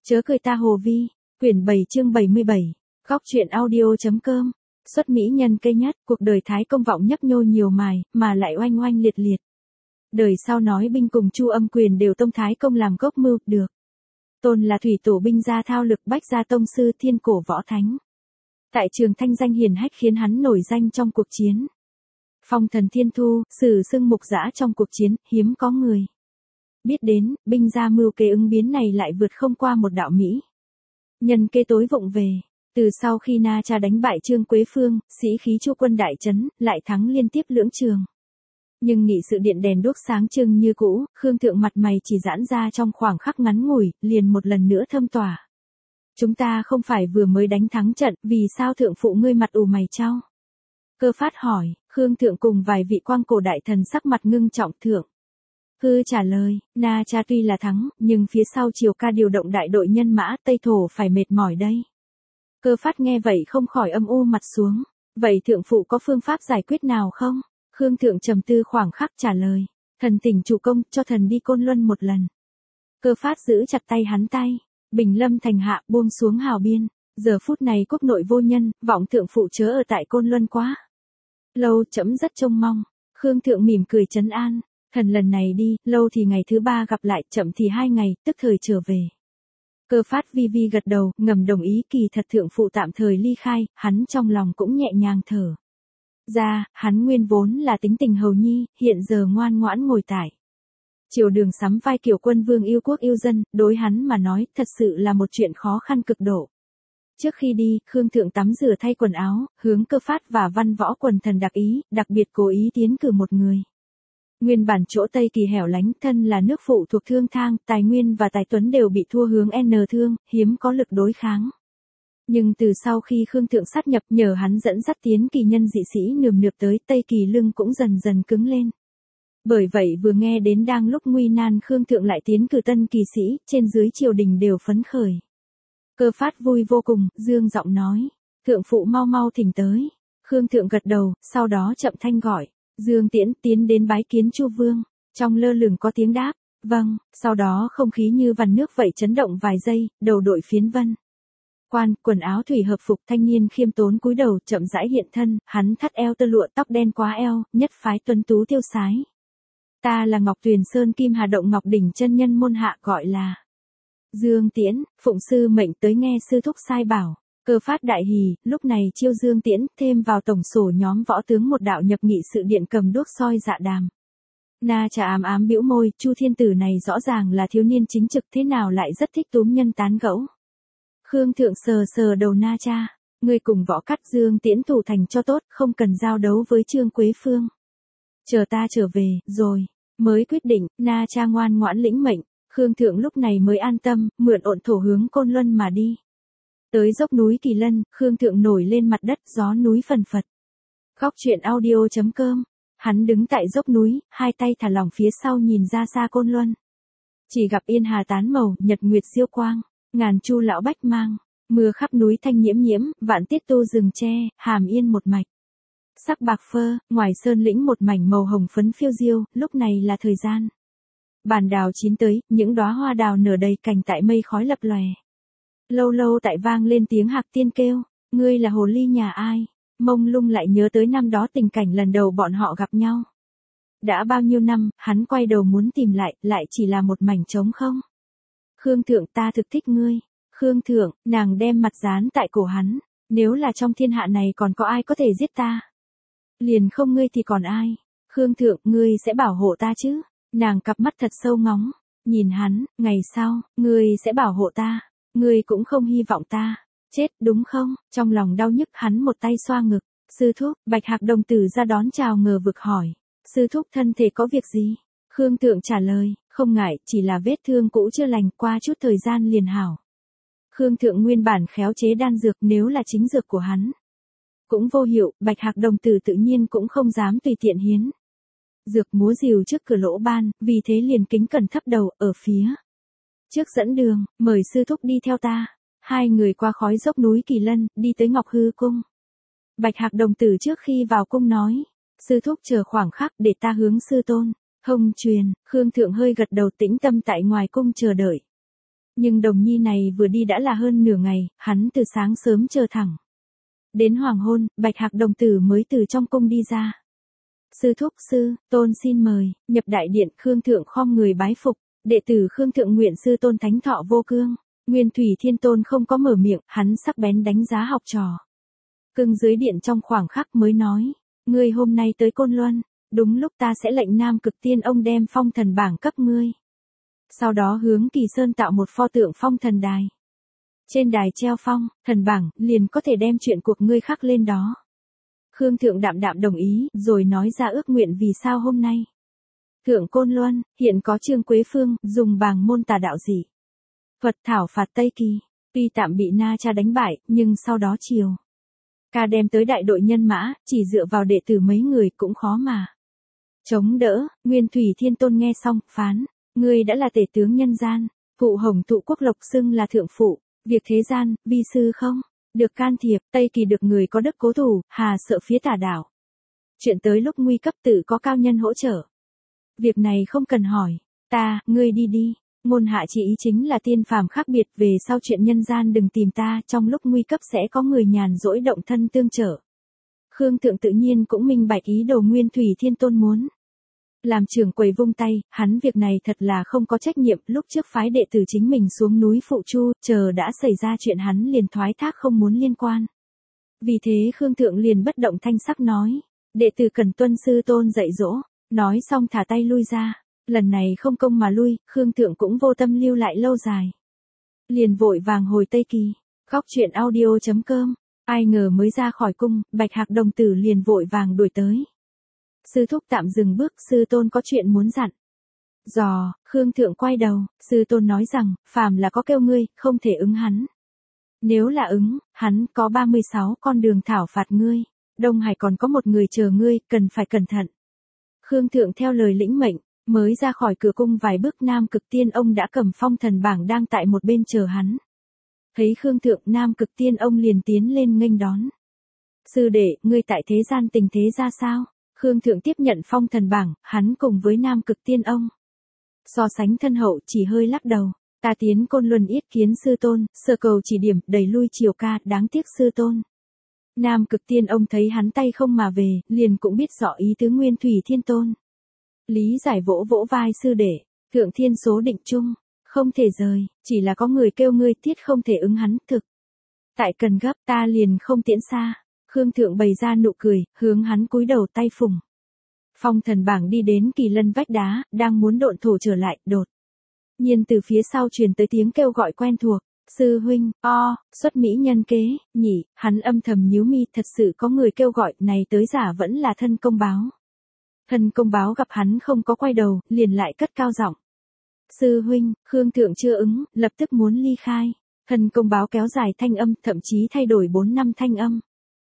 Chớ cười ta Hồ Vi, quyển 7 chương 77, góc truyện audio.com, xuất mỹ nhân cây nhất, cuộc đời Thái Công vọng nhấp nhô nhiều mài, mà lại oanh oanh liệt liệt. Đời sau nói binh cùng Chu Âm Quyền đều tông Thái Công làm gốc mưu, được. Tôn là thủy tổ binh gia thao lực bách gia tông sư thiên cổ võ thánh. Tại trường thanh danh hiển hách khiến hắn nổi danh trong cuộc chiến. Phong thần thiên thu, sử xưng mục dã trong cuộc chiến, hiếm có người biết đến, binh gia mưu kế ứng biến này lại vượt không qua một đạo Mỹ. Nhân kế tối vụng về, từ sau khi Na Cha đánh bại Trương Quế Phương, sĩ khí Chu quân đại trấn, lại thắng liên tiếp lưỡng trường. Nhưng nghị sự điện đèn đuốc sáng trưng như cũ, Khương Thượng mặt mày chỉ giãn ra trong khoảng khắc ngắn ngủi, liền một lần nữa thâm tỏa. Chúng ta không phải vừa mới đánh thắng trận, vì sao thượng phụ ngươi mặt ủ mày chau? Cơ Phát hỏi, Khương Thượng cùng vài vị quang cổ đại thần sắc mặt ngưng trọng. Thượng Hư trả lời, Na Cha tuy là thắng, nhưng phía sau Triều Ca điều động đại đội nhân mã Tây Thổ phải mệt mỏi đây. Cơ Phát nghe vậy không khỏi âm u mặt xuống. Vậy thượng phụ có phương pháp giải quyết nào không? Khương Thượng trầm tư khoảng khắc trả lời, thần tỉnh chủ công, cho thần đi Côn Luân một lần. Cơ Phát giữ chặt tay hắn tay, bình lâm thành hạ, buông xuống hào biên. Giờ phút này quốc nội vô nhân, vọng thượng phụ chớ ở tại Côn Luân quá lâu, trẫm rất trông mong. Khương Thượng mỉm cười trấn an, thần lần này đi, lâu thì ngày thứ 3 gặp lại, chậm thì 2 ngày, tức thời trở về. Cơ Phát vi vi gật đầu, ngầm đồng ý. Kỳ thật thượng phụ tạm thời ly khai, hắn trong lòng cũng nhẹ nhàng thở ra. Hắn nguyên vốn là tính tình hầu nhi, hiện giờ ngoan ngoãn ngồi tại triều đường sắm vai kiểu quân vương yêu quốc yêu dân, đối hắn mà nói thật sự là một chuyện khó khăn cực độ. Trước khi đi, Khương Thượng tắm rửa thay quần áo, hướng Cơ Phát và Văn Võ quần thần đặc biệt cố ý tiến cử một người. Nguyên bản chỗ Tây Kỳ hẻo lánh, thân là nước phụ thuộc Thương Thang, tài nguyên và tài tuấn đều bị thua hướng N Thương, hiếm có lực đối kháng. Nhưng từ sau khi Khương Thượng sát nhập, nhờ hắn dẫn dắt tiến kỳ nhân dị sĩ nườm nượp tới, Tây Kỳ lưng cũng dần dần cứng lên. Bởi vậy vừa nghe đến đang lúc nguy nan Khương Thượng lại tiến cử tân kỳ sĩ, trên dưới triều đình đều phấn khởi. Cơ Phát vui vô cùng, dương giọng nói, thượng phụ mau mau thỉnh tới. Khương Thượng gật đầu, sau đó chậm thanh gọi, Dương Tiễn tiến đến bái kiến Chu Vương. Trong lơ lửng có tiếng đáp, vâng. Sau đó không khí như vằn nước vậy chấn động vài giây, đầu đội phiến vân quan, quần áo thủy hợp phục, thanh niên khiêm tốn cúi đầu, chậm rãi hiện thân, hắn thắt eo tơ lụa, tóc đen quá eo, nhất phái tuấn tú tiêu sái. Ta là Ngọc Tuyền Sơn Kim Hà Động Ngọc Đỉnh chân nhân môn hạ, gọi là Dương Tiễn, phụng sư mệnh tới nghe sư thúc sai bảo. Cơ Phát đại hỉ, lúc này chiêu Dương Tiễn, thêm vào tổng sổ nhóm võ tướng một đạo nhập nghị sự điện cầm đuốc soi dạ đàm. Na Cha ám ám bĩu môi, Chu thiên tử này rõ ràng là thiếu niên chính trực, thế nào lại rất thích túm nhân tán gẫu. Khương Thượng sờ sờ đầu Na Cha, ngươi cùng Võ Cắt Dương Tiễn thủ thành cho tốt, không cần giao đấu với Trương Quế Phương. Chờ ta trở về, rồi mới quyết định. Na Cha ngoan ngoãn lĩnh mệnh. Khương Thượng lúc này mới an tâm, mượn ổn thổ hướng Côn Luân mà đi. Tới dốc núi Kỳ Lân, Khương Thượng nổi lên mặt đất, gió núi phần phật. Góc truyện audio.com, hắn đứng tại dốc núi, hai tay thả lỏng phía sau nhìn ra xa Côn Luân. Chỉ gặp yên hà tán màu, nhật nguyệt diêu quang, ngàn chu lão bách mang, mưa khắp núi thanh nhiễm nhiễm, vạn tiết tu rừng tre, hàm yên một mạch. Sắc bạc phơ, ngoài sơn lĩnh một mảnh màu hồng phấn phiêu diêu, lúc này là thời gian bản đào chín tới, những đóa hoa đào nở đầy cành tại mây khói lập lòe. Lâu lâu tại vang lên tiếng hạc tiên kêu, ngươi là hồ ly nhà ai? Mông lung lại nhớ tới năm đó tình cảnh lần đầu bọn họ gặp nhau. Đã bao nhiêu năm, hắn quay đầu muốn tìm lại chỉ là một mảnh trống không. Khương Thượng, ta thực thích ngươi. Khương Thượng, nàng đem mặt dán tại cổ hắn, nếu là trong thiên hạ này còn có ai có thể giết ta? Liền không ngươi thì còn ai? Khương Thượng, ngươi sẽ bảo hộ ta chứ? Nàng cặp mắt thật sâu ngóng, nhìn hắn, ngày sau, ngươi sẽ bảo hộ ta. Ngươi cũng không hy vọng ta chết, đúng không? Trong lòng đau nhức hắn một tay xoa ngực. Sư thúc, Bạch Hạc đồng tử ra đón chào ngờ vực hỏi. Sư thúc thân thể có việc gì? Khương Thượng trả lời, không ngại, chỉ là vết thương cũ chưa lành, qua chút thời gian liền hảo. Khương Thượng nguyên bản khéo chế đan dược, nếu là chính dược của hắn cũng vô hiệu, Bạch Hạc đồng tử tự nhiên cũng không dám tùy tiện hiến dược múa rìu trước cửa lỗ ban, vì thế liền kính cẩn thấp đầu, ở phía trước dẫn đường, mời sư thúc đi theo ta. Hai người qua khói dốc núi Kỳ Lân, đi tới Ngọc Hư Cung. Bạch Hạc đồng tử trước khi vào cung nói, sư thúc chờ khoảng khắc để ta hướng sư tôn hồng truyền. Khương Thượng hơi gật đầu, tĩnh tâm tại ngoài cung chờ đợi. Nhưng Đồng Nhi này vừa đi đã là hơn nửa ngày, hắn từ sáng sớm chờ thẳng. Đến hoàng hôn, Bạch Hạc đồng tử mới từ trong cung đi ra. Sư thúc sư, tôn xin mời, nhập đại điện. Khương Thượng khom người bái phục, đệ tử Khương Thượng nguyện sư tôn thánh thọ vô cương. Nguyên Thủy Thiên Tôn không có mở miệng, hắn sắc bén đánh giá học trò. Cưng dưới điện trong khoảng khắc mới nói, ngươi hôm nay tới Côn Luân, đúng lúc ta sẽ lệnh Nam Cực Tiên ông đem phong thần bảng cấp ngươi. Sau đó hướng Kỳ Sơn tạo một pho tượng phong thần đài. Trên đài treo phong, thần bảng, liền có thể đem chuyện cuộc ngươi khắc lên đó. Khương Thượng đạm đạm đồng ý, rồi nói ra ước nguyện vì sao hôm nay. Thượng Côn Luân, hiện có Trương Quế Phương, dùng bàng môn tà đạo dị. Phật thảo phạt Tây Kỳ, tuy tạm bị Na Cha đánh bại, nhưng sau đó chiều. Ca đem tới đại đội nhân mã, chỉ dựa vào đệ tử mấy người cũng khó mà chống đỡ. Nguyên Thủy Thiên Tôn nghe xong, phán, ngươi đã là tể tướng nhân gian, phụ Hồng Tụ Quốc Lộc xưng là thượng phụ, việc thế gian, vi sư không được can thiệp. Tây Kỳ được người có đức cố thủ, hà sợ phía tà đạo. Chuyện tới lúc nguy cấp tự có cao nhân hỗ trợ. Việc này không cần hỏi, ngươi đi đi. Ngôn hạ chỉ ý chính là tiên phàm khác biệt, về sau chuyện nhân gian đừng tìm ta, trong lúc nguy cấp sẽ có người nhàn rỗi động thân tương trợ. Khương Thượng tự nhiên cũng minh bạch ý đồ Nguyên Thủy Thiên Tôn muốn. Làm trưởng quầy vung tay, hắn việc này thật là không có trách nhiệm, lúc trước phái đệ tử chính mình xuống núi phụ chu, chờ đã xảy ra chuyện hắn liền thoái thác không muốn liên quan. Vì thế Khương Thượng liền bất động thanh sắc nói, đệ tử cần tuân sư tôn dạy dỗ, nói xong thả tay lui ra. Lần này không công mà lui, Khương Thượng cũng vô tâm lưu lại lâu dài. Liền vội vàng hồi Tây Kỳ. Góc truyện audio.com. Ai ngờ mới ra khỏi cung, Bạch Hạc đồng tử liền vội vàng đuổi tới. Sư thúc tạm dừng bước, sư tôn có chuyện muốn dặn. Khương Thượng quay đầu, sư tôn nói rằng, phàm là có kêu ngươi, không thể ứng hắn. Nếu là ứng, hắn có 36 con đường thảo phạt ngươi. Đông Hải còn có một người chờ ngươi, cần phải cẩn thận. Khương Thượng theo lời lĩnh mệnh. Mới ra khỏi cửa cung vài bước, Nam Cực Tiên ông đã cầm phong thần bảng đang tại một bên chờ hắn. Thấy Khương Thượng, Nam Cực Tiên ông liền tiến lên nghênh đón. Sư đệ, ngươi tại thế gian tình thế ra sao? Khương Thượng tiếp nhận phong thần bảng, hắn cùng với Nam Cực Tiên ông. So sánh thân hậu, chỉ hơi lắc đầu. Ta tiến Côn Luân yết kiến sư tôn, sơ cầu chỉ điểm, đẩy lui triều ca, đáng tiếc sư tôn. Nam Cực Tiên ông thấy hắn tay không mà về, liền cũng biết rõ ý tứ Nguyên Thủy Thiên Tôn. Lý giải vỗ vỗ vai sư đệ, thượng thiên số định chung, không thể rời, chỉ là có người kêu ngươi tiết không thể ứng hắn, thực. Tại cần gấp, ta liền không tiễn xa. Khương Thượng bày ra nụ cười, hướng hắn cúi đầu tay phùng. Phong thần bảng đi đến Kỳ Lân vách đá, đang muốn độn thổ trở lại, đột nhiên từ phía sau truyền tới tiếng kêu gọi quen thuộc. Sư huynh, xuất mỹ nhân kế, nhỉ, hắn âm thầm nhíu mi, thật sự có người kêu gọi, này tới giả vẫn là thân công báo. Thân công báo gặp hắn không có quay đầu, liền lại cất cao giọng. Sư huynh, Khương Thượng chưa ứng, lập tức muốn ly khai. Thân công báo kéo dài thanh âm, thậm chí thay đổi 4 năm thanh âm.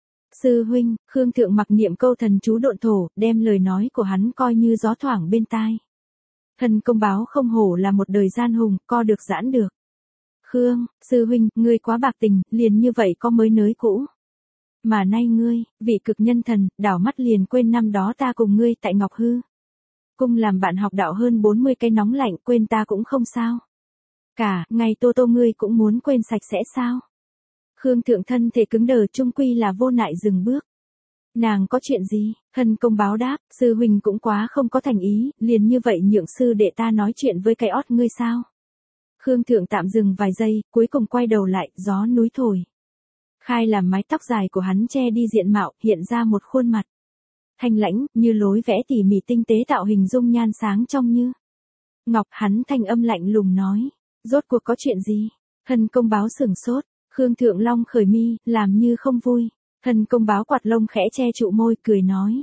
Sư huynh, Khương Thượng mặc niệm câu thần chú độn thổ, đem lời nói của hắn coi như gió thoảng bên tai. Thân công báo không hổ là một đời gian hùng, co được giãn được. Khương, sư huynh, ngươi quá bạc tình, liền như vậy có mới nới cũ. Mà nay ngươi, vị cực nhân thần, đảo mắt liền quên năm đó ta cùng ngươi tại Ngọc Hư cung làm bạn học đạo hơn 40 cái nóng lạnh, quên ta cũng không sao. Cả, ngày Tô Tô ngươi cũng muốn quên sạch sẽ sao? Khương Thượng thân thể cứng đờ, chung quy là vô nại dừng bước. Nàng có chuyện gì? Thân công báo đáp, sư huynh cũng quá không có thành ý, liền như vậy nhượng sư đệ ta nói chuyện với cái ót ngươi sao? Khương Thượng tạm dừng vài giây, cuối cùng quay đầu lại, gió núi thổi. Khai làm mái tóc dài của hắn che đi diện mạo, hiện ra một khuôn mặt thanh lãnh, như lối vẽ tỉ mỉ tinh tế tạo hình dung nhan sáng trong như ngọc. Hắn thanh âm lạnh lùng nói, rốt cuộc có chuyện gì? Thân công báo sửng sốt, Khương Thượng long khởi mi, làm như không vui. Thân công báo quạt lông khẽ che trụ môi, cười nói,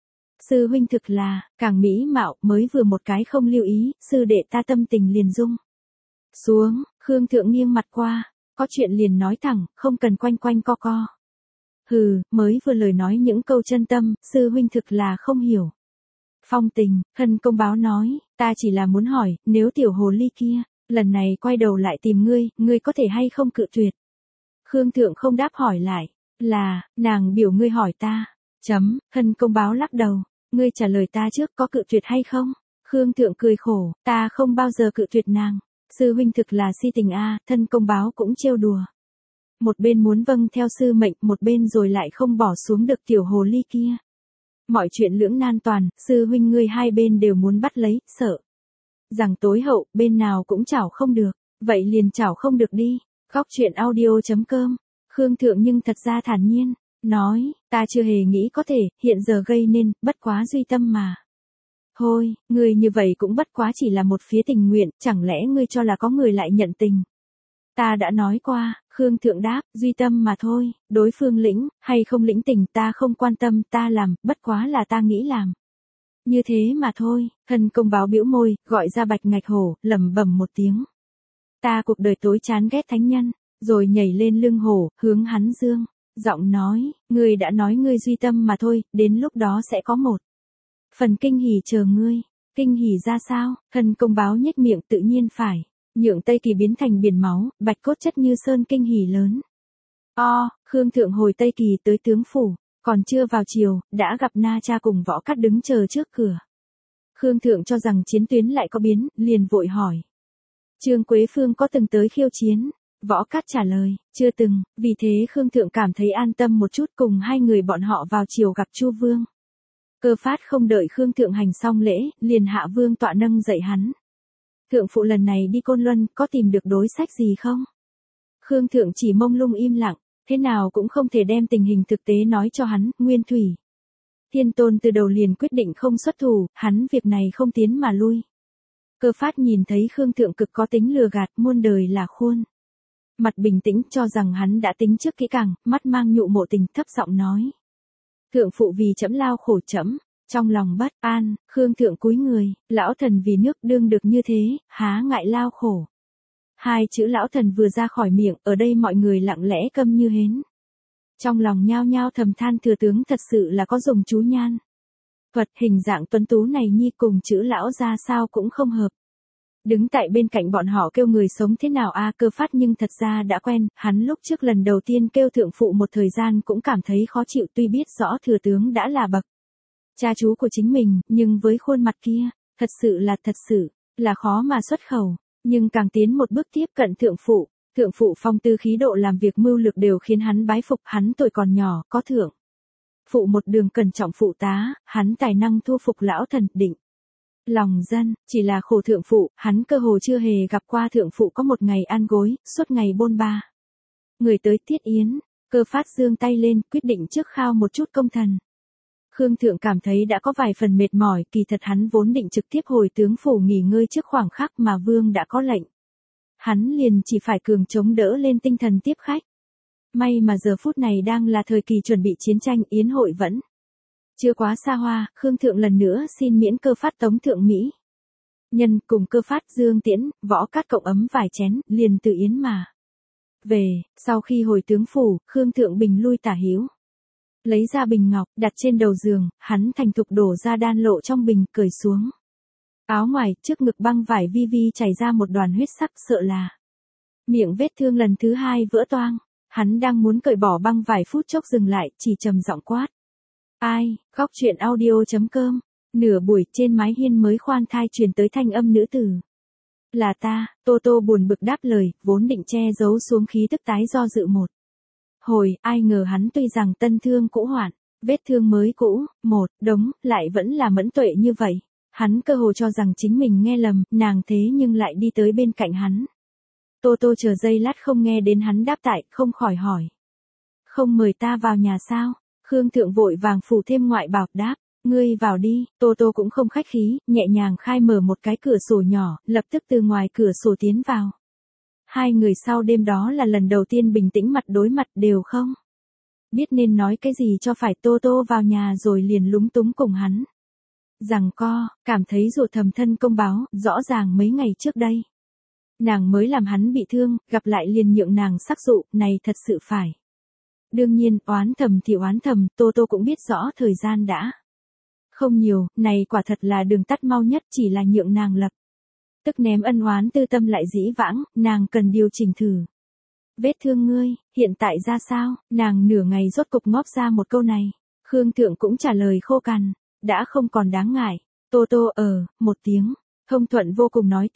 sư huynh thực là càng mỹ mạo, mới vừa một cái không lưu ý, sư đệ ta tâm tình liền rung xuống. Khương Thượng nghiêng mặt qua, có chuyện liền nói thẳng, không cần quanh quanh co co. Hừ, mới vừa lời nói những câu chân tâm, sư huynh thực là không hiểu. Phong tình, thân công báo nói, ta chỉ là muốn hỏi, nếu tiểu hồ ly kia, lần này quay đầu lại tìm ngươi, ngươi có thể hay không cự tuyệt? Khương Thượng không đáp, hỏi lại, là, nàng biểu ngươi hỏi ta. Thân công báo lắc đầu, ngươi trả lời ta trước, có cự tuyệt hay không? Khương Thượng cười khổ, ta không bao giờ cự tuyệt nàng. Sư huynh thực là si tình a, thân công báo cũng trêu đùa. Một bên muốn vâng theo sư mệnh, một bên rồi lại không bỏ xuống được tiểu hồ ly kia. Mọi chuyện lưỡng nan toàn, sư huynh ngươi hai bên đều muốn bắt lấy, sợ rằng tối hậu, bên nào cũng chảo không được, vậy liền chảo không được đi. Góc truyện audio.com, Khương Thượng nhưng thật ra thản nhiên, nói, ta chưa hề nghĩ có thể, hiện giờ gây nên, bất quá duy tâm mà. Thôi, ngươi như vậy cũng bất quá chỉ là một phía tình nguyện, chẳng lẽ ngươi cho là có người lại nhận tình. Ta đã nói qua, Khương Thượng đáp, duy tâm mà thôi, đối phương lĩnh, hay không lĩnh tình ta không quan tâm, ta làm, bất quá là ta nghĩ làm. Như thế mà thôi, thân công báo bĩu môi, gọi ra Bạch Ngạch Hổ, lẩm bẩm một tiếng. Ta cuộc đời tối chán ghét thánh nhân, rồi nhảy lên lưng hổ, hướng hắn dương, giọng nói, ngươi đã nói ngươi duy tâm mà thôi, đến lúc đó sẽ có một phần kinh hỉ chờ ngươi. Kinh hỉ ra sao? Thân công báo nhếch miệng tự nhiên phải. Nhượng Tây Kỳ biến thành biển máu, bạch cốt chất như sơn kinh hỉ lớn. Khương Thượng hồi Tây Kỳ tới tướng phủ, còn chưa vào chiều, đã gặp Na Cha cùng Võ Cát đứng chờ trước cửa. Khương Thượng cho rằng chiến tuyến lại có biến, liền vội hỏi. Trương Quế Phương có từng tới khiêu chiến? Võ Cát trả lời, chưa từng, vì thế Khương Thượng cảm thấy an tâm một chút cùng hai người bọn họ vào chiều gặp Chu Vương. Cơ Phát không đợi Khương Thượng hành xong lễ, liền hạ vương tọa nâng dậy hắn. Thượng phụ lần này đi Côn Luân, có tìm được đối sách gì không? Khương Thượng chỉ mông lung im lặng, thế nào cũng không thể đem tình hình thực tế nói cho hắn, Nguyên Thủy. Thiên Tôn từ đầu liền quyết định không xuất thủ, hắn việc này không tiến mà lui. Cơ Phát nhìn thấy Khương Thượng cực có tính lừa gạt, muôn đời là khuôn. Mặt bình tĩnh cho rằng hắn đã tính trước kỹ càng, mắt mang nhụ mộ tình, thấp giọng nói. Thượng phụ vì trẫm lao khổ trẫm, trong lòng bất an, Khương Thượng cúi người, lão thần vì nước đương được như thế, há ngại lao khổ. Hai chữ lão thần vừa ra khỏi miệng, ở đây mọi người lặng lẽ câm như hến. Trong lòng nhao nhao thầm than thừa tướng thật sự là có dùng chú nhan. Thuật hình dạng tuấn tú này nhi cùng chữ lão ra sao cũng không hợp. Đứng tại bên cạnh bọn họ kêu người sống thế nào Cơ Phát nhưng thật ra đã quen, hắn lúc trước lần đầu tiên kêu thượng phụ một thời gian cũng cảm thấy khó chịu tuy biết rõ thừa tướng đã là bậc cha chú của chính mình, nhưng với khuôn mặt kia, thật sự là khó mà xuất khẩu, nhưng càng tiến một bước tiếp cận thượng phụ phong tư khí độ làm việc mưu lược đều khiến hắn bái phục, hắn tuổi còn nhỏ, có thượng phụ một đường cẩn trọng phụ tá, hắn tài năng thu phục lão thần, định lòng dân, chỉ là khổ thượng phụ, hắn cơ hồ chưa hề gặp qua thượng phụ có một ngày ăn gối, suốt ngày bôn ba. Người tới Tiết Yến, Cơ Phát giương tay lên, quyết định trước khao một chút công thần. Khương Thượng cảm thấy đã có vài phần mệt mỏi, kỳ thật hắn vốn định trực tiếp hồi tướng phủ nghỉ ngơi trước khoảng khắc mà vương đã có lệnh. Hắn liền chỉ phải cường chống đỡ lên tinh thần tiếp khách. May mà giờ phút này đang là thời kỳ chuẩn bị chiến tranh, yến hội vẫn chưa quá xa hoa, Khương Thượng lần nữa xin miễn Cơ Phát tống thượng Mỹ. Nhân cùng Cơ Phát dương tiễn, Võ Cát cộng ấm vài chén, liền từ yến mà về, sau khi hồi tướng phủ, Khương Thượng bình lui tả hữu. Lấy ra bình ngọc, đặt trên đầu giường, hắn thành thục đổ ra đan lộ trong bình, cởi xuống. Áo ngoài, trước ngực băng vải vi vi chảy ra một đoàn huyết sắc, sợ là miệng vết thương lần thứ hai vỡ toang. Hắn đang muốn cởi bỏ băng vải phút chốc dừng lại, chỉ trầm giọng quát. Ai, góc truyện audio.com, nửa buổi trên mái hiên mới khoan thai truyền tới thanh âm nữ tử. Là ta, Tô Tô buồn bực đáp lời, vốn định che giấu xuống khí tức tái do dự một hồi, ai ngờ hắn tuy rằng tân thương cũ hoạn, vết thương mới cũ, một đống, lại vẫn là mẫn tuệ như vậy. Hắn cơ hồ cho rằng chính mình nghe lầm, nàng thế nhưng lại đi tới bên cạnh hắn. Tô Tô chờ giây lát không nghe đến hắn đáp tại, không khỏi hỏi. Không mời ta vào nhà sao? Khương Thượng vội vàng phủ thêm ngoại bảo, đáp, ngươi vào đi. Tô Tô cũng không khách khí, nhẹ nhàng khai mở một cái cửa sổ nhỏ, lập tức từ ngoài cửa sổ tiến vào. Hai người sau đêm đó là lần đầu tiên bình tĩnh mặt đối mặt, đều không biết nên nói cái gì cho phải. Tô Tô vào nhà rồi liền lúng túng cùng hắn giằng co, cảm thấy ruột thầm thân công báo, rõ ràng mấy ngày trước đây nàng mới làm hắn bị thương, gặp lại liền nhượng nàng sắc dụ, này thật sự phải. Đương nhiên, oán thầm thì oán thầm, Tô Tô cũng biết rõ thời gian đã không nhiều, này quả thật là đường tắt mau nhất, chỉ là nhượng nàng lập tức ném ân oán tư tâm lại dĩ vãng, nàng cần điều chỉnh thử. Vết thương ngươi, hiện tại ra sao? Nàng nửa ngày rốt cục ngóp ra một câu này. Khương Thượng cũng trả lời khô cằn, đã không còn đáng ngại. Tô Tô một tiếng, thông thuận vô cùng nói tiếp.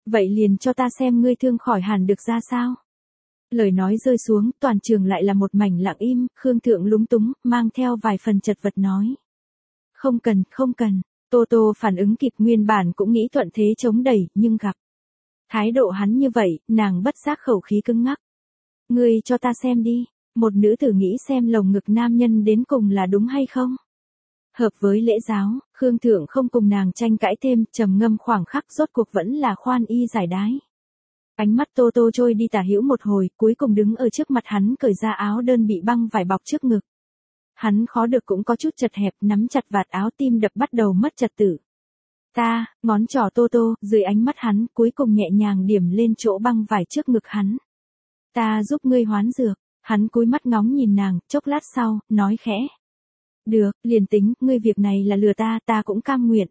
Vậy liền cho ta xem ngươi thương khỏi hẳn được ra sao. Lời nói rơi xuống, toàn trường lại là một mảnh lặng im, Khương Thượng lúng túng, mang theo vài phần chật vật nói. Không cần, không cần. Tô Tô phản ứng kịp, nguyên bản cũng nghĩ thuận thế chống đẩy, nhưng gặp thái độ hắn như vậy, nàng bất giác khẩu khí cứng ngắc. Ngươi cho ta xem đi, một nữ tử nghĩ xem lồng ngực nam nhân đến cùng là đúng hay không. Hợp với lễ giáo, Khương Thượng không cùng nàng tranh cãi thêm, trầm ngâm khoảng khắc rốt cuộc vẫn là khoan y giải đái. Ánh mắt Tô Tô trôi đi tả hữu một hồi, cuối cùng đứng ở trước mặt hắn cởi ra áo đơn bị băng vải bọc trước ngực. Hắn khó được cũng có chút chật hẹp, nắm chặt vạt áo, tim đập bắt đầu mất trật tự. Ta, ngón trỏ Tô Tô, dưới ánh mắt hắn, cuối cùng nhẹ nhàng điểm lên chỗ băng vải trước ngực hắn. Ta giúp ngươi hoán dược, hắn cúi mắt ngóng nhìn nàng, chốc lát sau, nói khẽ. Được, liền tính, ngươi việc này là lừa ta, ta cũng cam nguyện.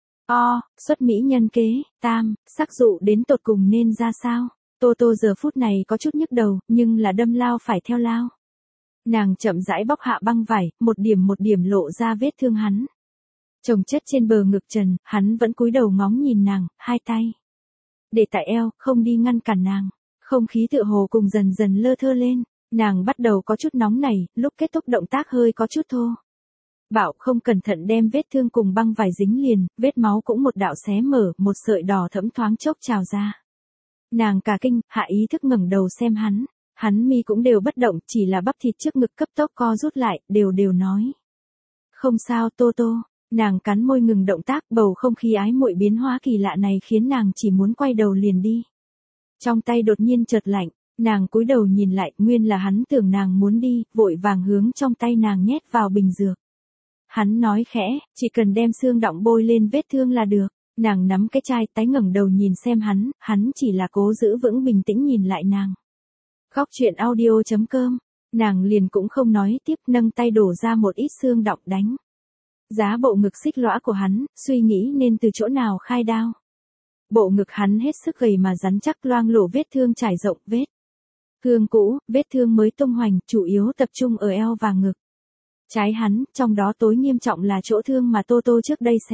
Xuất mỹ nhân kế, tam, sắc dụ đến tột cùng nên ra sao? Tô Tô giờ phút này có chút nhức đầu, nhưng là đâm lao phải theo lao. Nàng chậm rãi bóc hạ băng vải, một điểm lộ ra vết thương hắn. Chồng chất trên bờ ngực trần, hắn vẫn cúi đầu ngóng nhìn nàng, hai tay để tại eo, không đi ngăn cản nàng. Không khí tựa hồ cùng dần dần lơ thơ lên, nàng bắt đầu có chút nóng nảy, lúc kết thúc động tác hơi có chút thô. Bảo không cẩn thận đem vết thương cùng băng vải dính liền, vết máu cũng một đạo xé mở, một sợi đỏ thẫm thoáng chốc trào ra. Nàng cả kinh, hạ ý thức ngẩng đầu xem hắn mi cũng đều bất động, chỉ là bắp thịt trước ngực cấp tốc co rút lại, đều nói. Không sao Tô Tô, nàng cắn môi ngừng động tác, bầu không khí ái muội biến hóa kỳ lạ này khiến nàng chỉ muốn quay đầu liền đi. Trong tay đột nhiên chợt lạnh, nàng cúi đầu nhìn lại, nguyên là hắn tưởng nàng muốn đi, vội vàng hướng trong tay nàng nhét vào bình dược. Hắn nói khẽ, chỉ cần đem xương đọng bôi lên vết thương là được. Nàng nắm cái chai, tái ngẩng đầu nhìn xem hắn chỉ là cố giữ vững bình tĩnh nhìn lại nàng. Góc chuyện audio.com, nàng liền cũng không nói tiếp, nâng tay đổ ra một ít xương đọng đánh giá bộ ngực xích lõa của hắn, suy nghĩ nên từ chỗ nào khai đao. Bộ ngực hắn hết sức gầy mà rắn chắc, loang lổ vết thương trải rộng, vết thương cũ, vết thương mới tung hoành, chủ yếu tập trung ở eo và ngực. Trái hắn, trong đó tối nghiêm trọng là chỗ thương mà Tô Tô trước đây xé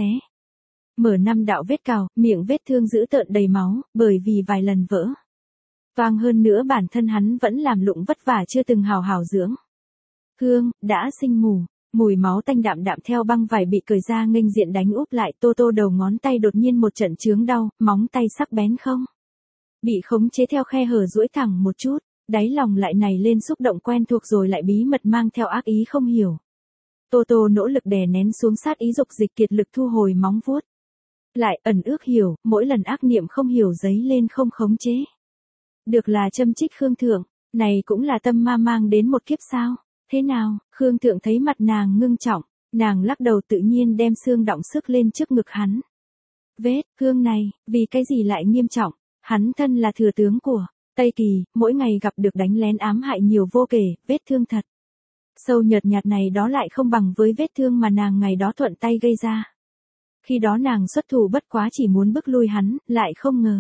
mở 5 đạo vết cào, miệng vết thương dữ tợn đầy máu, bởi vì vài lần vỡ toang, hơn nữa bản thân hắn vẫn làm lụng vất vả chưa từng hào hào dưỡng. Hương, đã sinh mù, mùi máu tanh đạm đạm theo băng vải bị cởi ra nghênh diện đánh úp lại, Tô Tô đầu ngón tay đột nhiên một trận chướng đau, móng tay sắc bén không bị khống chế theo khe hở duỗi thẳng một chút, đáy lòng lại nảy lên xúc động quen thuộc rồi lại bí mật mang theo ác ý không hiểu. Tô Tô nỗ lực đè nén xuống sát ý dục dịch, kiệt lực thu hồi móng vuốt. Lại ẩn ước hiểu, mỗi lần ác niệm không hiểu dấy lên không khống chế được là châm chích Khương Thượng, này cũng là tâm ma mang đến một kiếp sao? Thế nào? Khương Thượng thấy mặt nàng ngưng trọng, nàng lắc đầu tự nhiên đem xương đọng sức lên trước ngực hắn. Vết thương này, vì cái gì lại nghiêm trọng? Hắn thân là thừa tướng của Tây Kỳ, mỗi ngày gặp được đánh lén ám hại nhiều vô kể, vết thương thật sâu nhợt nhạt này đó lại không bằng với vết thương mà nàng ngày đó thuận tay gây ra. Khi đó nàng xuất thủ bất quá chỉ muốn bức lui hắn, lại không ngờ.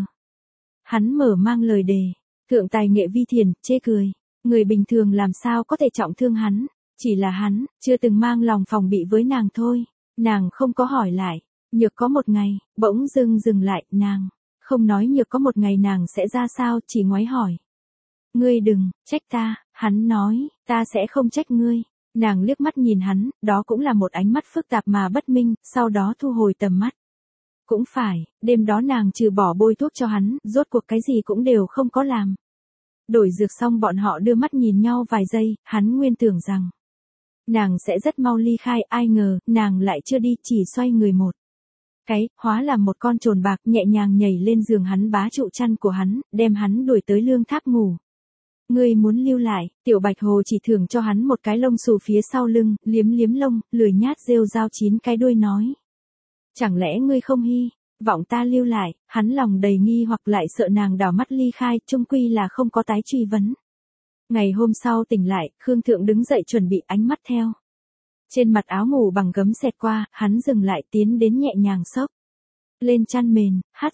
Hắn mở mang lời đề, thượng tài nghệ vi thiền, chê cười. Người bình thường làm sao có thể trọng thương hắn, chỉ là hắn, chưa từng mang lòng phòng bị với nàng thôi. Nàng không có hỏi lại, nhược có một ngày, bỗng dừng lại, nàng không nói nhược có một ngày nàng sẽ ra sao, chỉ ngoái hỏi. Ngươi đừng trách ta, hắn nói, ta sẽ không trách ngươi. Nàng liếc mắt nhìn hắn, đó cũng là một ánh mắt phức tạp mà bất minh, sau đó thu hồi tầm mắt. Cũng phải, đêm đó nàng trừ bỏ bôi thuốc cho hắn, rốt cuộc cái gì cũng đều không có làm. Đổi dược xong bọn họ đưa mắt nhìn nhau vài giây, hắn nguyên tưởng rằng nàng sẽ rất mau ly khai, ai ngờ, nàng lại chưa đi, chỉ xoay người một cái, hóa là một con trồn bạc nhẹ nhàng nhảy lên giường hắn, bá trụ chăn của hắn, đem hắn đuổi tới lương tháp ngủ. Ngươi muốn lưu lại, Tiểu Bạch Hồ chỉ thưởng cho hắn một cái lông xù phía sau lưng, liếm lông, lười nhát rêu rao 9 cái đuôi nói. Chẳng lẽ ngươi không hy vọng ta lưu lại? Hắn lòng đầy nghi hoặc lại sợ nàng đảo mắt ly khai, chung quy là không có tái truy vấn. Ngày hôm sau tỉnh lại, Khương Thượng đứng dậy chuẩn bị, ánh mắt theo trên mặt áo ngủ bằng gấm xẹt qua, hắn dừng lại, tiến đến nhẹ nhàng xốc lên chăn mền, hắt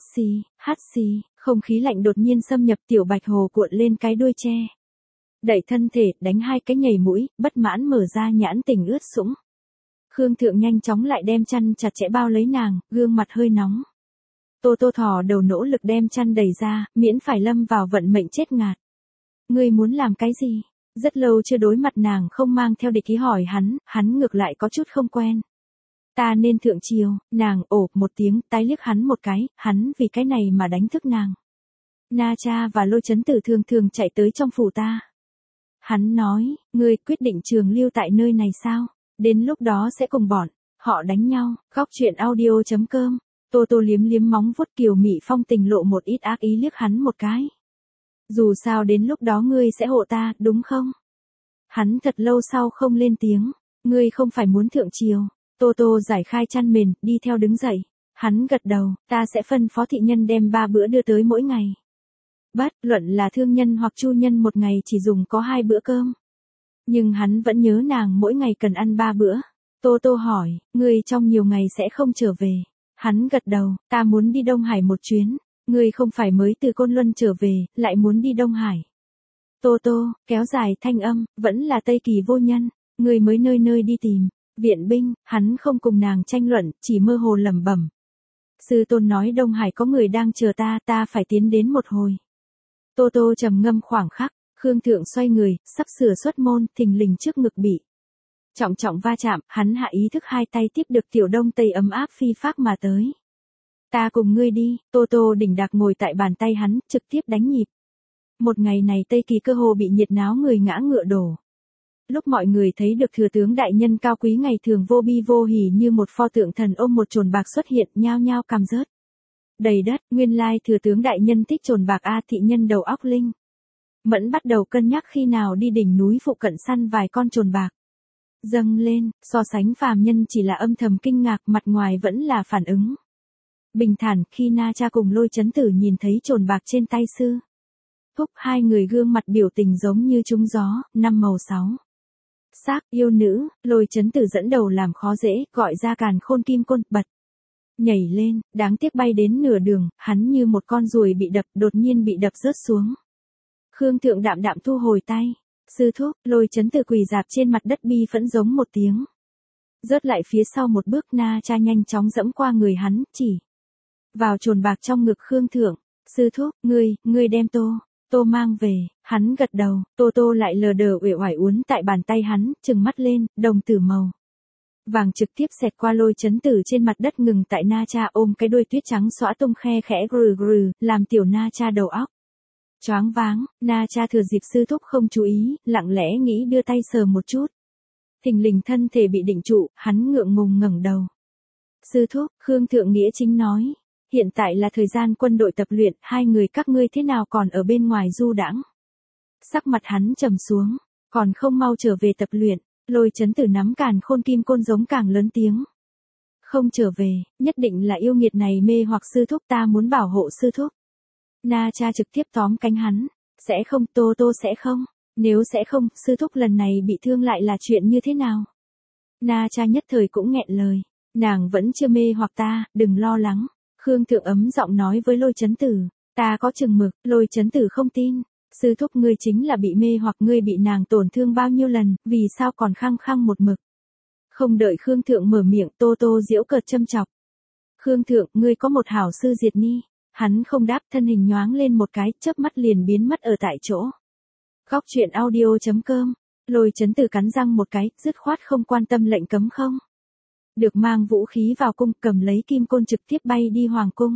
xì, không khí lạnh đột nhiên xâm nhập, Tiểu Bạch Hồ cuộn lên cái đuôi tre, đẩy thân thể, đánh 2 cái nhảy mũi, bất mãn mở ra nhãn tình ướt sũng. Khương Thượng nhanh chóng lại đem chăn chặt chẽ bao lấy nàng, gương mặt hơi nóng. Tô Tô thò đầu nỗ lực đem chăn đẩy ra, miễn phải lâm vào vận mệnh chết ngạt. Ngươi muốn làm cái gì? Rất lâu chưa đối mặt nàng không mang theo địch ý hỏi hắn ngược lại có chút không quen. Ta nên thượng triều, nàng ồ một tiếng tái liếc hắn một cái, hắn vì cái này mà đánh thức nàng. Na Cha và Lôi Chấn Tử thường thường chạy tới trong phủ ta. Hắn nói, ngươi quyết định trường lưu tại nơi này sao? Đến lúc đó sẽ cùng bọn họ đánh nhau. Góc truyện audio.com. Tô Tô liếm liếm móng vuốt kiều mị phong tình lộ một ít ác ý liếc hắn một cái. Dù sao đến lúc đó ngươi sẽ hộ ta, đúng không? Hắn thật lâu sau không lên tiếng. Ngươi không phải muốn thượng triều. Tô Tô giải khai chăn mền, đi theo đứng dậy. Hắn gật đầu, ta sẽ phân phó thị nhân đem 3 bữa đưa tới mỗi ngày. Bất luận là thương nhân hoặc chu nhân một ngày chỉ dùng có 2 bữa cơm. Nhưng hắn vẫn nhớ nàng mỗi ngày cần ăn 3 bữa. Tô Tô hỏi, ngươi trong nhiều ngày sẽ không trở về. Hắn gật đầu, ta muốn đi Đông Hải một chuyến. Ngươi không phải mới từ Côn Luân trở về, lại muốn đi Đông Hải. Tô Tô, kéo dài thanh âm, vẫn là Tây Kỳ vô nhân. Ngươi mới nơi nơi đi tìm viện binh, hắn không cùng nàng tranh luận, chỉ mơ hồ lẩm bẩm. Sư tôn nói Đông Hải có người đang chờ ta, ta phải tiến đến một hồi. Tô Tô trầm ngâm khoảng khắc, Khương Thượng xoay người, sắp sửa xuất môn, thình lình trước ngực bị trọng trọng va chạm, hắn hạ ý thức hai tay tiếp được tiểu đông tây ấm áp phi phác mà tới. Ta cùng ngươi đi, Tô Tô đỉnh đạc ngồi tại bàn tay hắn, trực tiếp đánh nhịp. Một ngày này Tây Kỳ cơ hồ bị nhiệt náo người ngã ngựa đổ. Lúc mọi người thấy được thừa tướng đại nhân cao quý ngày thường vô bi vô hỉ như một pho tượng thần ôm một chồn bạc xuất hiện, nhao nhao cằm rớt. Đầy đất, nguyên lai thừa tướng đại nhân thích chồn bạc a thị nhân đầu óc linh. Mẫn bắt đầu cân nhắc khi nào đi đỉnh núi phụ cận săn vài con chồn bạc. Dâng lên, so sánh phàm nhân chỉ là âm thầm kinh ngạc, mặt ngoài vẫn là phản ứng bình thản. Khi Na Cha cùng Lôi Chấn Tử nhìn thấy chồn bạc trên tay sư thúc, hai người gương mặt biểu tình giống như trúng gió, năm màu sáu sắc. Yêu nữ, Lôi Chấn Tử dẫn đầu làm khó dễ, gọi ra càn khôn kim côn, bật nhảy lên, đáng tiếc bay đến nửa đường, hắn như một con ruồi bị đập, đột nhiên bị đập rớt xuống. Khương Thượng đạm đạm thu hồi tay. Sư thúc, Lôi Chấn Tử quỳ dạp trên mặt đất bi phẫn giống một tiếng. Rớt lại phía sau một bước. Na Cha nhanh chóng dẫm qua người hắn, chỉ vào chồn bạc trong ngực Khương Thượng. Sư thúc, ngươi đem Tô mang về. Hắn gật đầu, Tô lại lờ đờ uể oải uốn tại bàn tay hắn, trừng mắt lên, đồng tử màu vàng trực tiếp xẹt qua Lôi Chấn Tử trên mặt đất, ngừng tại Na Cha ôm cái đuôi tuyết trắng xõa tung khe khẽ gừ gừ, làm tiểu Na Cha đầu óc choáng váng. Na Cha thừa dịp sư thúc không chú ý, lặng lẽ nghĩ đưa tay sờ một chút. Thình lình thân thể bị định trụ, hắn ngượng ngùng ngẩng đầu. Sư thúc, Khương Thượng nghĩa chính nói, hiện tại là thời gian quân đội tập luyện, hai người các ngươi thế nào còn ở bên ngoài du đãng? Sắc mặt hắn trầm xuống, còn không mau trở về tập luyện. Lôi Chấn Tử nắm càn khôn kim côn giống càng lớn tiếng. Không trở về, nhất định là yêu nghiệt này mê hoặc sư thúc, ta muốn bảo hộ sư thúc. Na Cha trực tiếp tóm cánh hắn. Sẽ không, Tô sẽ không. Nếu sẽ không, sư thúc lần này bị thương lại là chuyện như thế nào? Na Cha nhất thời cũng nghẹn lời. Nàng vẫn chưa mê hoặc ta, đừng lo lắng. Khương Thượng ấm giọng nói với Lôi Chấn Tử. Ta có chừng mực. Lôi Chấn Tử không tin. Sư thúc, ngươi chính là bị mê hoặc, ngươi bị nàng tổn thương bao nhiêu lần, vì sao còn khăng khăng một mực? Không đợi Khương Thượng mở miệng, Tô giễu cợt châm chọc. Khương Thượng, ngươi có một hảo sư diệt ni. Hắn không đáp, thân hình nhoáng lên một cái, chớp mắt liền biến mất ở tại chỗ. Góc truyện audio.com. Lôi Chấn Tử cắn răng một cái, dứt khoát không quan tâm lệnh cấm không được mang vũ khí vào cung, cầm lấy kim côn trực tiếp bay đi hoàng cung.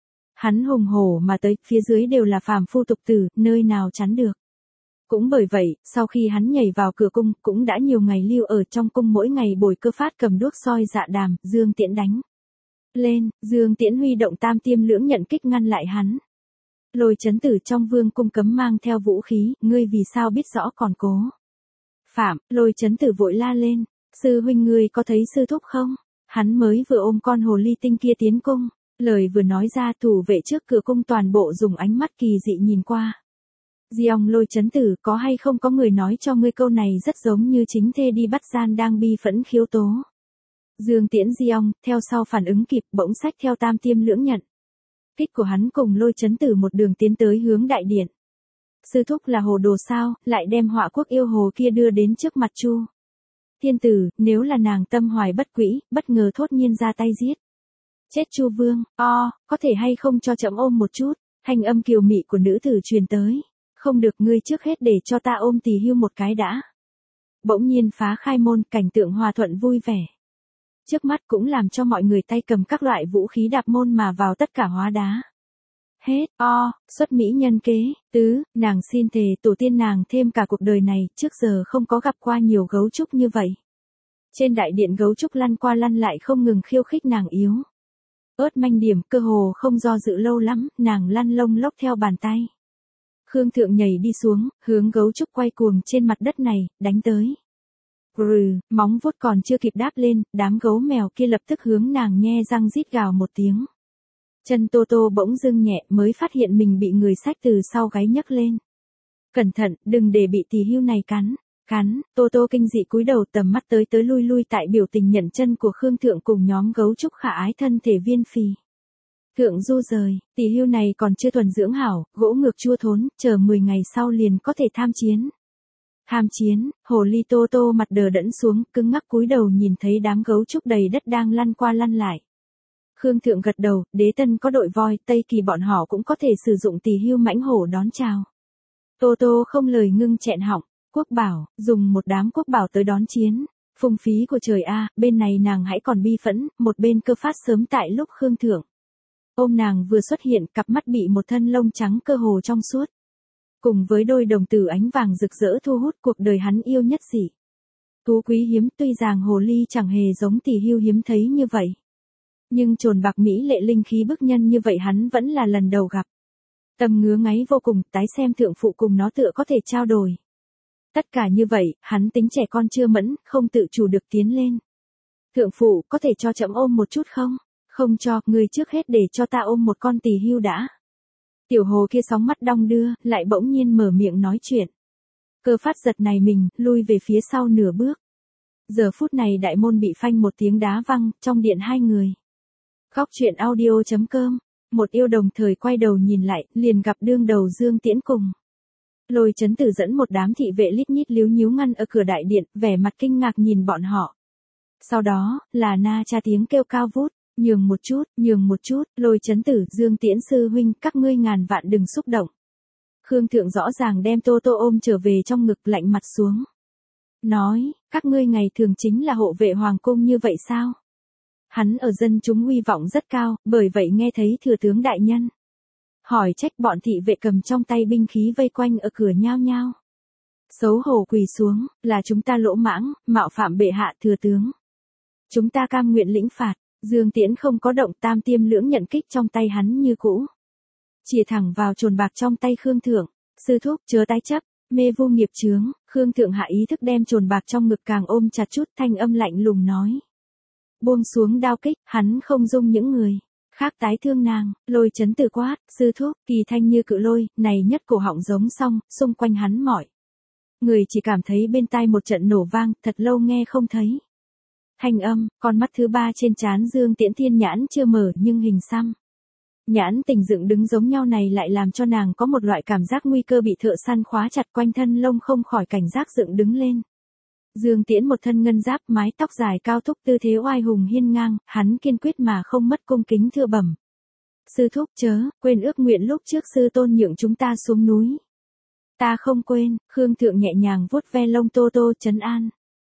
Hắn hùng hổ mà tới, phía dưới đều là phàm phu tục tử, nơi nào chắn được. Cũng bởi vậy, sau khi hắn nhảy vào cửa cung, cũng đã nhiều ngày lưu ở trong cung, mỗi ngày bồi cơ phát cầm đuốc soi dạ đàm, Dương Tiễn đánh lên, Dương Tiễn huy động tam tiêm lưỡng nhận kích ngăn lại hắn. Lôi Chấn Tử trong vương cung cấm mang theo vũ khí, ngươi vì sao biết rõ còn cố phạm? Lôi Chấn Tử vội la lên, sư huynh ngươi có thấy sư thúc không? Hắn mới vừa ôm con hồ ly tinh kia tiến cung, lời vừa nói ra, thủ vệ trước cửa cung toàn bộ dùng ánh mắt kỳ dị nhìn qua. Diong, Lôi Chấn Tử, có hay không có người nói cho ngươi câu này rất giống như chính thê đi bắt gian đang bi phẫn khiếu tố. Dương Tiễn Diong, theo sau phản ứng kịp, bỗng xách theo tam tiêm lưỡng nhận kích của hắn cùng Lôi Chấn Tử một đường tiến tới hướng đại điện. Sư thúc là hồ đồ sao, lại đem họa quốc yêu hồ kia đưa đến trước mặt Chu Thiên Tử, nếu là nàng tâm hoài bất quỹ, bất ngờ thốt nhiên ra tay giết Chết Chu Vương, có thể hay không cho trẫm ôm một chút, thanh âm kiều mị của nữ tử truyền tới. Không được, ngươi trước hết để cho ta ôm Tỳ Hưu một cái đã. Bỗng nhiên phá khai môn, cảnh tượng hòa thuận vui vẻ. Trước mắt cũng làm cho mọi người tay cầm các loại vũ khí đạp môn mà vào tất cả hóa đá. Hết, xuất mỹ nhân kế, tứ, nàng xin thề tổ tiên nàng thêm cả cuộc đời này, trước giờ không có gặp qua nhiều gấu trúc như vậy. Trên đại điện gấu trúc lăn qua lăn lại không ngừng khiêu khích nàng yếu ớt manh điểm, cơ hồ không do dự lâu lắm, nàng lăn lông lốc theo bàn tay. Khương Thượng nhảy đi xuống, hướng gấu trúc quay cuồng trên mặt đất này, đánh tới. Móng vuốt còn chưa kịp đáp lên, đám gấu mèo kia lập tức hướng nàng nhe răng rít gào một tiếng. Chân Tô Tô bỗng dưng nhẹ, mới phát hiện mình bị người xách từ sau gáy nhấc lên. Cẩn thận, đừng để bị Tỳ Hưu này cắn. Tô Tô kinh dị cúi đầu, tầm mắt tới tới lui lui tại biểu tình nhận chân của Khương Thượng cùng nhóm gấu trúc khả ái thân thể viên phì. Thượng du rời, Tỳ Hưu này còn chưa thuần dưỡng hảo, gỗ ngược chua thốn, chờ 10 ngày sau liền có thể tham chiến. Tham chiến, hồ ly Tô Tô mặt đờ đẫn xuống, cứng ngắc cúi đầu nhìn thấy đám gấu trúc đầy đất đang lăn qua lăn lại. Khương Thượng gật đầu, Đế Tân có đội voi, Tây Kỳ bọn họ cũng có thể sử dụng Tỳ Hưu mãnh hổ đón chào. Tô Tô không lời ngưng chẹn họng. Quốc bảo, dùng một đám quốc bảo tới đón chiến. Phung phí của trời a, bên này nàng hãy còn bi phẫn, một bên Cơ Phát sớm tại lúc Khương Thượng ôm nàng vừa xuất hiện, cặp mắt bị một thân lông trắng cơ hồ trong suốt. Cùng với đôi đồng tử ánh vàng rực rỡ thu hút cuộc đời hắn yêu nhất dị. Thú quý hiếm, tuy rằng hồ ly chẳng hề giống Tỳ Hưu hiếm thấy như vậy. Nhưng trồn bạc mỹ lệ linh khí bức nhân như vậy hắn vẫn là lần đầu gặp. Tâm ngứa ngáy vô cùng, tái xem thượng phụ cùng nó tựa có thể trao đổi. Tất cả như vậy, hắn tính trẻ con chưa mẫn, không tự chủ được tiến lên. Thượng phụ, có thể cho trẫm ôm một chút không? Không cho, ngươi trước hết để cho ta ôm một con Tỳ Hưu đã. Tiểu hồ kia sóng mắt đong đưa, lại bỗng nhiên mở miệng nói chuyện. Cơ Phát giật này mình, lui về phía sau nửa bước. Giờ phút này đại môn bị phanh một tiếng đá văng, trong điện hai người. Góc truyện audio.com, một yêu đồng thời quay đầu nhìn lại, liền gặp đương đầu Dương Tiễn cùng. Lôi Chấn Tử dẫn một đám thị vệ lít nhít líu nhíu ngăn ở cửa đại điện, vẻ mặt kinh ngạc nhìn bọn họ. Sau đó, là Na Cha tiếng kêu cao vút, nhường một chút, Lôi Chấn Tử, Dương Tiễn sư huynh, các ngươi ngàn vạn đừng xúc động. Khương Thượng rõ ràng đem Tô Tô ôm trở về trong ngực, lạnh mặt xuống. Nói, các ngươi ngày thường chính là hộ vệ hoàng cung như vậy sao? Hắn ở dân chúng uy vọng rất cao, bởi vậy nghe thấy thừa tướng đại nhân hỏi trách, bọn thị vệ cầm trong tay binh khí vây quanh ở cửa nhao nhao. Xấu hổ quỳ xuống, là chúng ta lỗ mãng, mạo phạm bệ hạ thừa tướng. Chúng ta cam nguyện lĩnh phạt. Dương Tiễn không có động, tam tiêm lưỡng nhận kích trong tay hắn như cũ. Chìa thẳng vào trồn bạc trong tay Khương Thượng. Sư thúc, chớ tái chấp, mê vu nghiệp chướng. Khương Thượng hạ ý thức đem trồn bạc trong ngực càng ôm chặt chút, thanh âm lạnh lùng nói. Buông xuống đao kích, hắn không dung những người khác tái thương nàng. Lôi Chấn Tử quát, sư thúc, kỳ thanh như cự lôi, này nhất cổ họng giống xong, xung quanh hắn mọi người chỉ cảm thấy bên tai một trận nổ vang, thật lâu nghe không thấy thanh âm. Con mắt thứ ba trên trán Dương Tiễn Thiên nhãn chưa mở nhưng hình xăm nhãn tình dựng đứng giống nhau này lại làm cho nàng có một loại cảm giác nguy cơ bị thợ săn khóa chặt, quanh thân lông không khỏi cảnh giác dựng đứng lên. Dương Tiễn một thân ngân giáp, mái tóc dài cao thúc, tư thế oai hùng hiên ngang, hắn kiên quyết mà không mất cung kính thưa bẩm. Sư thúc, chớ quên ước nguyện lúc trước sư tôn nhượng chúng ta xuống núi. Ta không quên. Khương Thượng nhẹ nhàng vuốt ve lông Tô Tô, trấn an.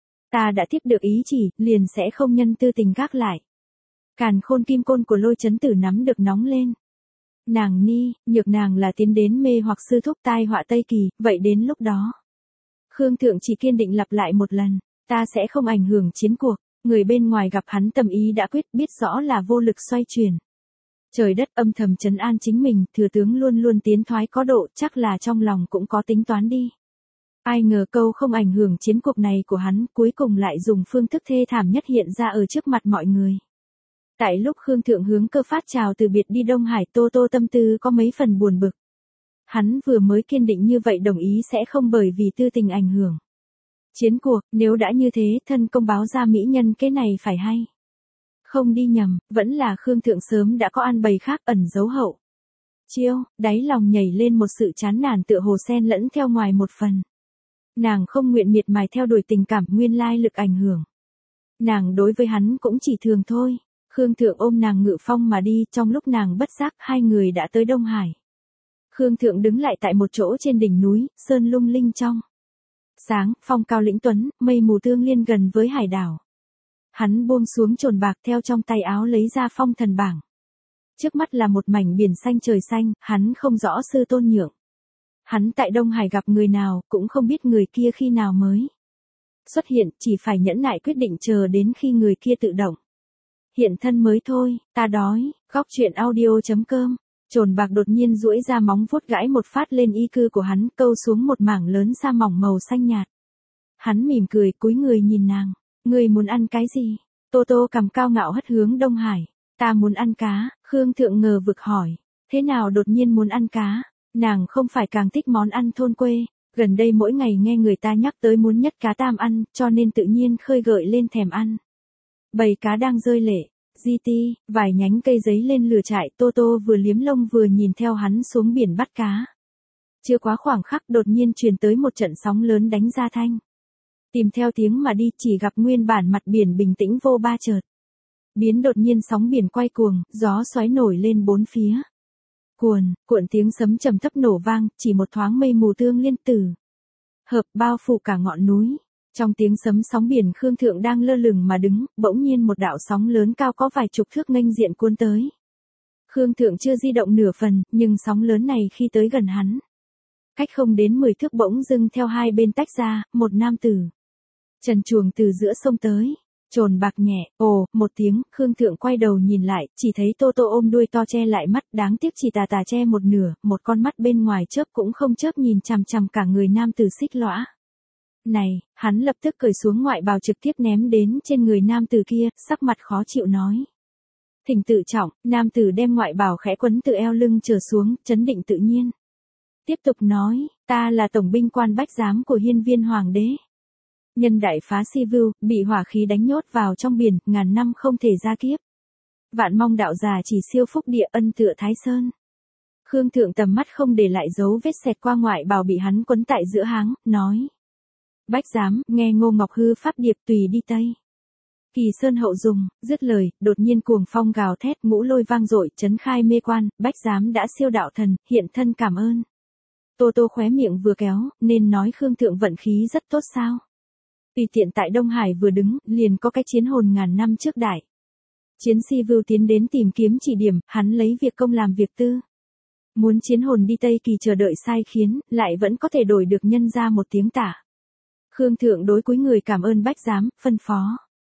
Ta đã tiếp được ý chỉ, liền sẽ không nhân tư tình gác lại. Càn khôn kim côn của Lôi Chấn Tử nắm được nóng lên. Nàng nhược nàng là tiến đến mê hoặc sư thúc tai họa Tây Kỳ, vậy đến lúc đó. Khương Thượng chỉ kiên định lặp lại một lần, ta sẽ không ảnh hưởng chiến cuộc. Người bên ngoài gặp hắn tâm ý đã quyết, biết rõ là vô lực xoay chuyển. Trời đất âm thầm trấn an chính mình, thừa tướng luôn luôn tiến thoái có độ, chắc là trong lòng cũng có tính toán đi. Ai ngờ câu không ảnh hưởng chiến cuộc này của hắn, cuối cùng lại dùng phương thức thê thảm nhất hiện ra ở trước mặt mọi người. Tại lúc Khương Thượng hướng Cơ Phát chào từ biệt đi Đông Hải, Tô Tô tâm tư có mấy phần buồn bực. Hắn vừa mới kiên định như vậy đồng ý sẽ không bởi vì tư tình ảnh hưởng chiến cuộc, nếu đã như thế, thân công báo ra mỹ nhân cái này phải hay. Không đi nhầm, vẫn là Khương Thượng sớm đã có an bày khác ẩn giấu hậu chiêu, đáy lòng nhảy lên một sự chán nản tựa hồ xen lẫn theo ngoài một phần. Nàng không nguyện miệt mài theo đuổi tình cảm, nguyên lai lực ảnh hưởng nàng đối với hắn cũng chỉ thường thôi. Khương Thượng ôm nàng ngự phong mà đi, trong lúc nàng bất giác hai người đã tới Đông Hải. Khương Thượng đứng lại tại một chỗ trên đỉnh núi, sơn lung linh trong sáng, phong cao lĩnh tuấn, mây mù tương liên gần với hải đảo. Hắn buông xuống chồn bạc theo trong tay áo lấy ra phong thần bảng. Trước mắt là một mảnh biển xanh trời xanh, hắn không rõ sư tôn nhượng. Hắn tại Đông Hải gặp người nào, cũng không biết người kia khi nào mới xuất hiện, chỉ phải nhẫn nại quyết định chờ đến khi người kia tự động hiện thân mới thôi. Ta đói. Góc truyện audio.com. Chồn bạc đột nhiên duỗi ra móng vuốt gãi một phát lên y cư của hắn, câu xuống một mảng lớn sa mỏng màu xanh nhạt. Hắn mỉm cười, cúi người nhìn nàng. Người muốn ăn cái gì? Tô Tô cằm cao ngạo hất hướng Đông Hải. Ta muốn ăn cá. Khương Thượng ngờ vực hỏi. Thế nào đột nhiên muốn ăn cá? Nàng không phải càng thích món ăn thôn quê. Gần đây mỗi ngày nghe người ta nhắc tới muốn nhất cá tam ăn, cho nên tự nhiên khơi gợi lên thèm ăn. Bầy cá đang rơi lệ. GT, vài nhánh cây giấy lên lửa trại, Tô Tô vừa liếm lông vừa nhìn theo hắn xuống biển bắt cá. Chưa quá khoảng khắc đột nhiên truyền tới một trận sóng lớn đánh ra thanh. Tìm theo tiếng mà đi chỉ gặp nguyên bản mặt biển bình tĩnh vô ba chợt biến đột nhiên sóng biển quay cuồng, gió xoáy nổi lên bốn phía. Cuộn tiếng sấm trầm thấp nổ vang, chỉ một thoáng mây mù tương liên tử hợp bao phủ cả ngọn núi. Trong tiếng sấm sóng biển Khương Thượng đang lơ lửng mà đứng, bỗng nhiên một đạo sóng lớn cao có vài chục thước nghênh diện cuốn tới. Khương Thượng chưa di động nửa phần, nhưng sóng lớn này khi tới gần hắn, cách không đến 10 thước bỗng dưng theo hai bên tách ra, một nam tử trần truồng từ giữa sông tới. Chồn bạc nhẹ, ồ, một tiếng, Khương Thượng quay đầu nhìn lại, chỉ thấy Tô Tô ôm đuôi to che lại mắt, đáng tiếc chỉ tà che một nửa, một con mắt bên ngoài chớp cũng không chớp nhìn chằm chằm cả người nam tử xích lõa. Này, hắn lập tức cởi xuống ngoại bào trực tiếp ném đến trên người nam tử kia, sắc mặt khó chịu nói. Thỉnh tự trọng, nam tử đem ngoại bào khẽ quấn từ eo lưng trở xuống, chấn định tự nhiên. Tiếp tục nói, ta là tổng binh quan bách giám của Hiên Viên Hoàng đế. Nhân đại phá Si Vưu, bị hỏa khí đánh nhốt vào trong biển, ngàn năm không thể ra kiếp. Vạn mong đạo già chỉ siêu phúc địa ân tựa Thái Sơn. Khương Thượng tầm mắt không để lại dấu vết xẹt qua ngoại bào bị hắn quấn tại giữa háng, nói. Bách giám, nghe Ngô Ngọc Hư pháp điệp tùy đi Tây. Kỳ Sơn hậu dùng, dứt lời, đột nhiên cuồng phong gào thét, ngũ lôi vang dội, chấn khai mê quan, bách giám đã siêu đạo thần, hiện thân cảm ơn. Tô Tô khóe miệng vừa kéo, nên nói Khương Thượng vận khí rất tốt sao. Tùy tiện tại Đông Hải vừa đứng, liền có cái chiến hồn ngàn năm trước đại. Chiến Si Vưu tiến đến tìm kiếm chỉ điểm, hắn lấy việc công làm việc tư. Muốn chiến hồn đi Tây Kỳ chờ đợi sai khiến, lại vẫn có thể đổi được nhân ra một tiếng tả. Khương Thượng đối cúi người cảm ơn bách giám, phân phó.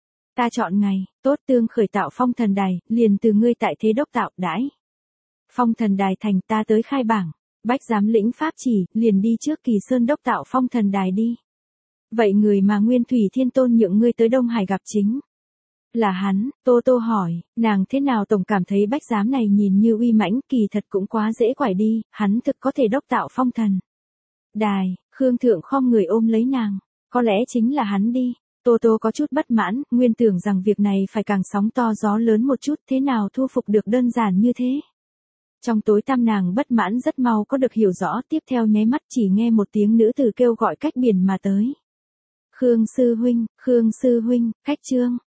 Ta chọn ngày, tốt tương khởi tạo phong thần đài, liền từ ngươi tại thế đốc tạo, đãi. Phong thần đài thành ta tới khai bảng, bách giám lĩnh pháp chỉ, liền đi trước Kỳ Sơn đốc tạo phong thần đài đi. Vậy người mà Nguyên Thủy Thiên Tôn nhượng ngươi tới Đông Hải gặp chính là hắn. Tô Tô hỏi, nàng thế nào tổng cảm thấy bách giám này nhìn như uy mãnh, kỳ thật cũng quá dễ quải đi, hắn thực có thể đốc tạo phong thần đài. Khương Thượng khom người ôm lấy nàng, có lẽ chính là hắn đi. Tô Tô có chút bất mãn, nguyên tưởng rằng việc này phải càng sóng to gió lớn một chút, thế nào thu phục được đơn giản như thế. Trong tối tăm nàng bất mãn rất mau có được hiểu rõ, tiếp theo nháy mắt chỉ nghe một tiếng nữ tử kêu gọi cách biển mà tới. Khương sư huynh, cách chương.